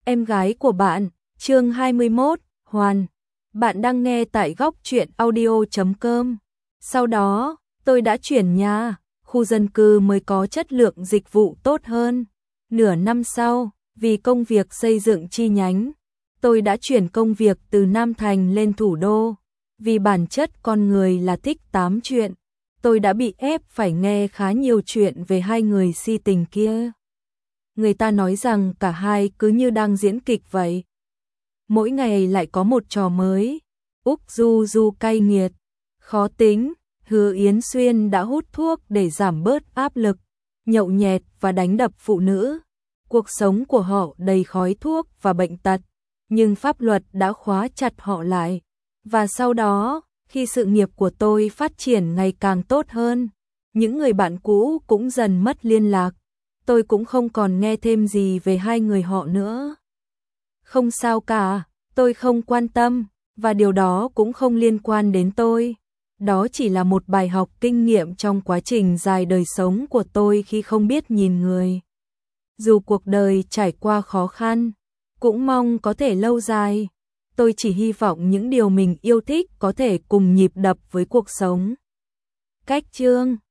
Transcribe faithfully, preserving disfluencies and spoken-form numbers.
Em gái của bạn, chương hai mươi mốt, Hoàn. Bạn đang nghe tại góc truyện audio chấm com. Sau đó, tôi đã chuyển nhà, khu dân cư mới có chất lượng dịch vụ tốt hơn. Nửa năm sau, vì công việc xây dựng chi nhánh, tôi đã chuyển công việc từ Nam Thành lên thủ đô. Vì bản chất con người là thích tám chuyện, tôi đã bị ép phải nghe khá nhiều chuyện về hai người si tình kia. Người ta nói rằng cả hai cứ như đang diễn kịch vậy. Mỗi ngày lại có một trò mới. Úc Du Du cay nghiệt, khó tính, Hứa Yến Xuyên đã hút thuốc để giảm bớt áp lực, nhậu nhẹt và đánh đập phụ nữ. Cuộc sống của họ đầy khói thuốc và bệnh tật, nhưng pháp luật đã khóa chặt họ lại. Và sau đó, khi sự nghiệp của tôi phát triển ngày càng tốt hơn, những người bạn cũ cũng dần mất liên lạc. Tôi cũng không còn nghe thêm gì về hai người họ nữa. Không sao cả, tôi không quan tâm, và điều đó cũng không liên quan đến tôi. Đó chỉ là một bài học kinh nghiệm trong quá trình dài đời sống của tôi khi không biết nhìn người. Dù cuộc đời trải qua khó khăn, cũng mong có thể lâu dài. Tôi chỉ hy vọng những điều mình yêu thích có thể cùng nhịp đập với cuộc sống. Cách chương